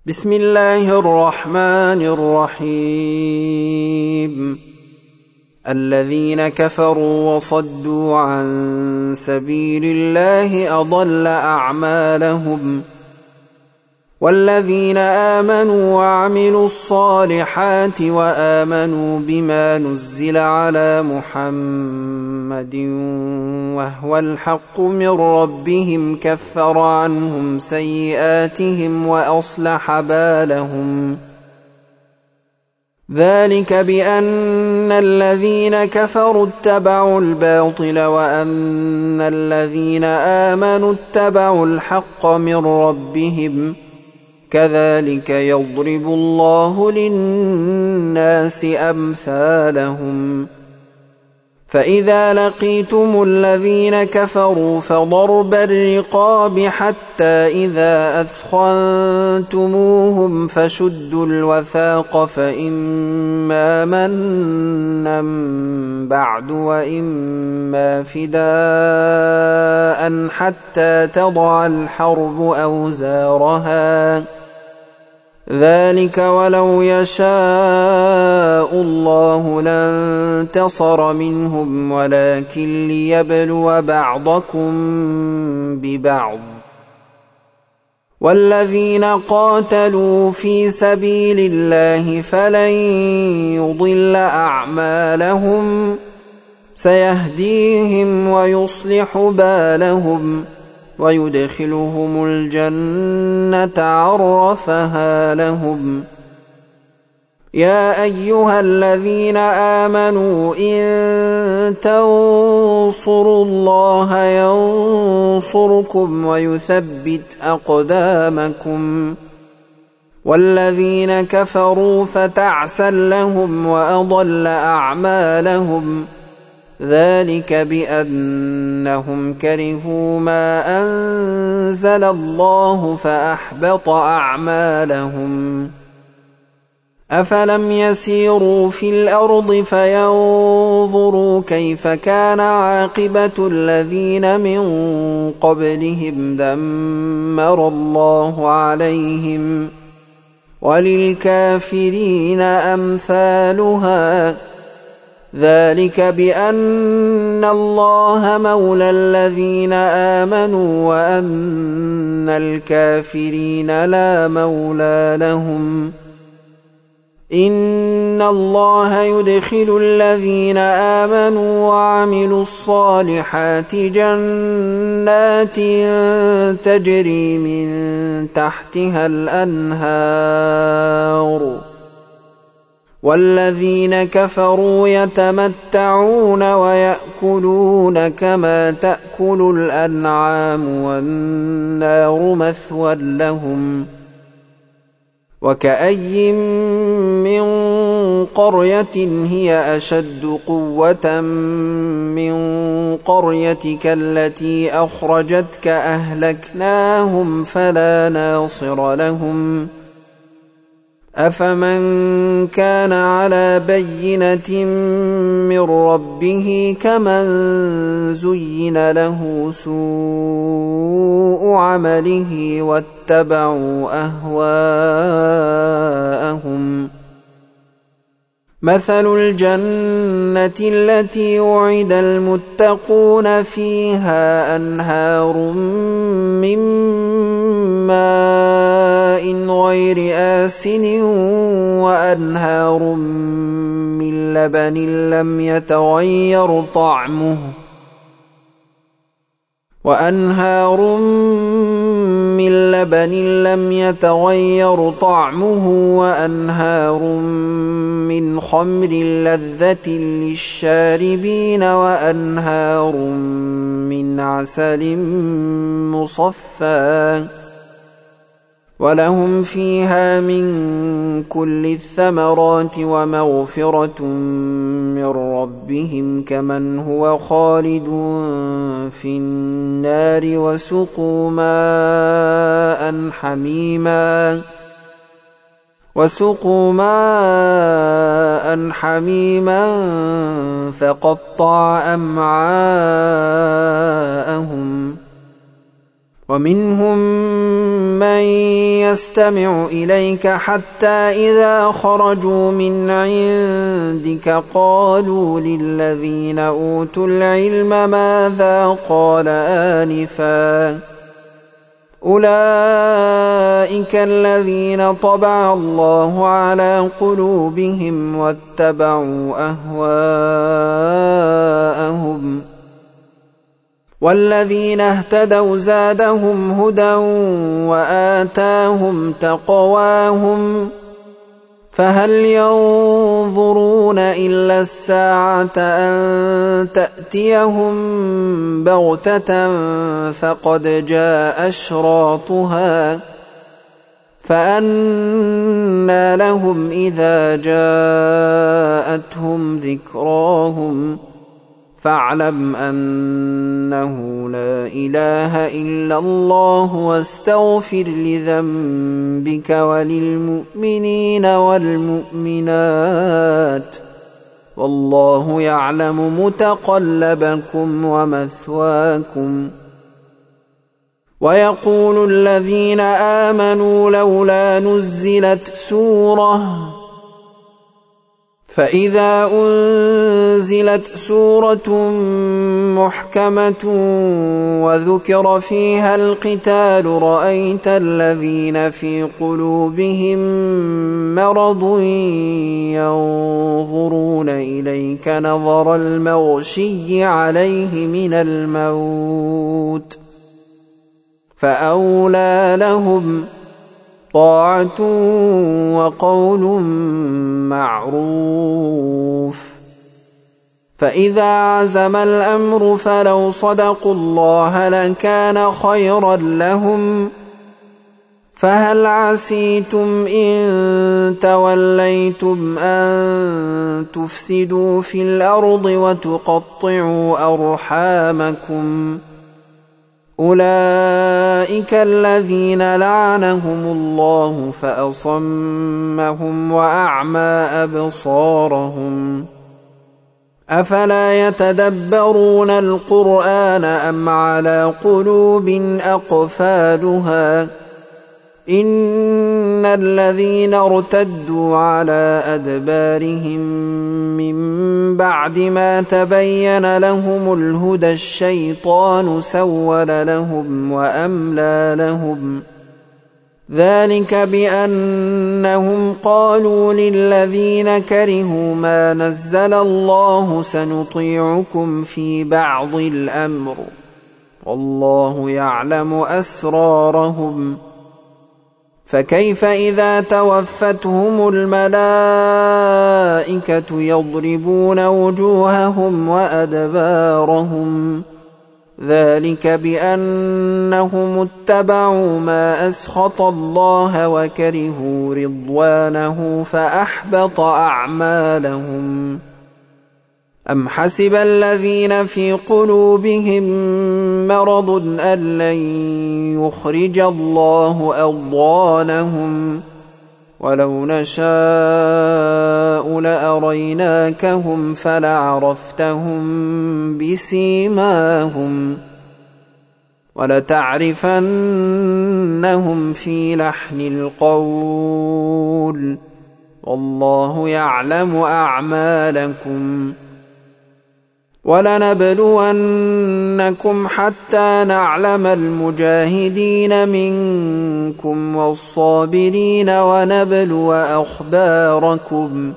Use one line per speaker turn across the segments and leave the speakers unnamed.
بسم الله الرحمن الرحيم. الذين كفروا وصدوا عن سبيل الله أضل أعمالهم، والذين آمنوا وعملوا الصالحات وآمنوا بما نزل على محمد وهو الحق من ربهم كفر عنهم سيئاتهم وأصلح بالهم. ذلك بأن الذين كفروا اتبعوا الباطل وأن الذين آمنوا اتبعوا الحق من ربهم، كذلك يضرب الله للناس أمثالهم. فإذا لقيتم الذين كفروا فضرب الرقاب حتى إذا أثخنتموهم فشدوا الوثاق، فإما منا بعد وإما فداء حتى تضع الحرب أوزارها، ذلك ولو يشاء الله لانتصر منهم ولكن ليبلو بعضكم ببعض. والذين قاتلوا في سبيل الله فلن يضل أعمالهم، سيهديهم ويصلح بالهم ويدخلهم الجنة عرفها لهم. يا أيها الذين آمنوا إن تنصروا الله ينصركم ويثبت أقدامكم، والذين كفروا فتعسا لهم وأضل أعمالهم، ذلك بأنهم كرهوا ما أنزل الله فأحبط أعمالهم. أفلم يسيروا في الأرض فينظروا كيف كان عاقبة الذين من قبلهم، دمر الله عليهم وللكافرين أمثالها، ذلك بأن الله مولى الذين آمنوا وأن الكافرين لا مولى لهم. إن الله يدخل الذين آمنوا وعملوا الصالحات جنات تجري من تحتها الأنهار، والذين كفروا يتمتعون ويأكلون كما تأكل الأنعام والنار مثوى لهم. وكأي من قرية هي أشد قوة من قريتك التي أخرجتك أهلكناهم فلا ناصر لهم. أفمن كان على بينة من ربه كمن زين له سوء عمله واتبعوا أهواءهم. مثل الجنة التي وعد المتقون فيها أنهار من ماء غير آسن وأنهار من لبن لم يتغير طعمه وأنهار من خمر لذة للشاربين وأنهار من عسل مصفى، ولهم فيها من كل الثمرات ومغفرة من ربهم كمن هو خالد في النار وسقوا ماء حميما فقطع أمعاءهم. ومنهم من يستمع إليك حتى إذا خرجوا من عندك قالوا للذين أوتوا العلم ماذا قال آنفا أولئك الذين طبع الله على قلوبهم واتبعوا أهواءهم والذين اهتدوا زادهم هدى وآتاهم تقواهم فهل ينظرون إلا الساعة أن تأتيهم بغتة فقد جاء أشراطها فأنى لهم إذا جاءتهم ذكراهم فاعلم أنه لا إله إلا الله واستغفر لذنبك وللمؤمنين والمؤمنات والله يعلم متقلبكم ومثواكم. ويقول الذين آمنوا لولا نزلت سورة فإذا أنزلت سورة محكمة وذكر فيها القتال رأيت الذين في قلوبهم مرض ينظرون إليك نظر المغشي عليه من الموت فأولى لهم طاعة وقول معروف. فإذا عزم الأمر فلو صدقوا الله لكان خيرا لهم فهل عسيتم إن توليتم أن تفسدوا في الأرض وتقطعوا أرحامكم أولئك الذين لعنهم الله فأصمهم وأعمى أبصارهم أفلا يتدبرون القرآن أم على قلوب أقفالها إن الذين ارتدوا على أدبارهم من بعد ما تبين لهم الهدى الشيطان سول لهم وأملى لهم ذلك بأنهم قالوا للذين كرهوا ما نزل الله سنطيعكم في بعض الأمر والله يعلم أسرارهم فكيف إذا توفتهم الملائكة يضربون وجوههم وأدبارهم ذلك بأنهم اتبعوا ما أسخط الله وكرهوا رضوانه فأحبط أعمالهم. أم حسب الذين في قلوبهم مرض أن لن يخرج الله أضغانهم ولو نشاء لأريناكهم فلعرفتهم بسيماهم ولتعرفنهم في لحن القول والله يعلم أعمالكم. ولنبلونكم حتى نعلم المجاهدين منكم والصابرين ونبلو أخباركم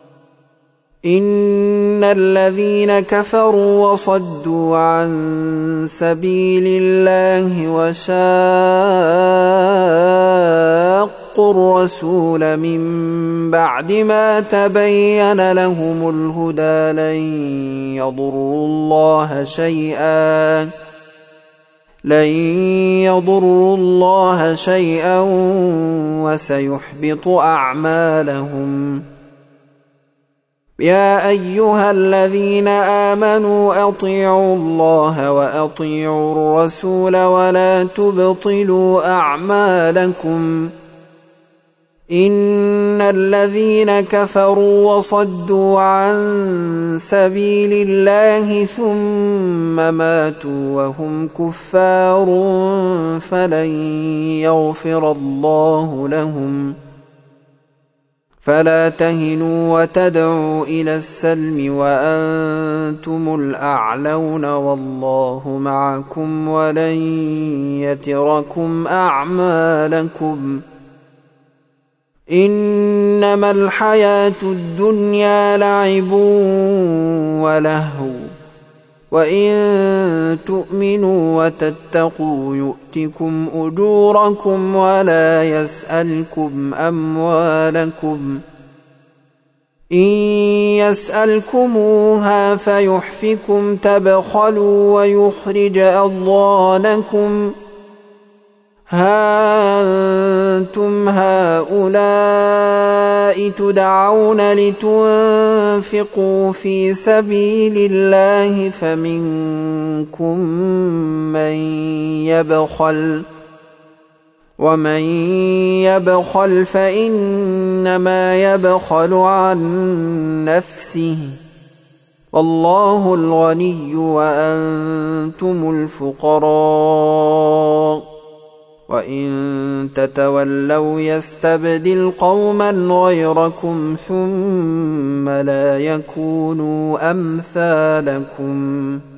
إن الذين كفروا وصدوا عن سبيل الله وشاقوا الرسول من بعد ما تبين لهم الهدى لن يضروا الله شيئا وسيحبط أعمالهم. يا أيها الذين آمنوا أطيعوا الله وأطيعوا الرسول ولا تبطلوا أعمالكم إن الذين كفروا وصدوا عن سبيل الله ثم ماتوا وهم كفار فلن يغفر الله لهم فلا تهنوا وتدعوا إلى السلم وأنتم الأعلون والله معكم ولن يتركم أعمالكم إنما الحياة الدنيا لعب ولهو وإن تؤمنوا وتتقوا يؤتكم أجوركم ولا يسألكم أموالكم إن يسألكموها فيحفكم تبخلوا ويخرج أضغانكم ها أنتم هؤلاء تدعون لتنفقوا في سبيل الله فمنكم من يبخل ومن يبخل فإنما يبخل عن نفسه والله الغني وأنتم الفقراء وإن تتولوا يستبدل قوما غيركم ثم لا يكونوا أمثالكم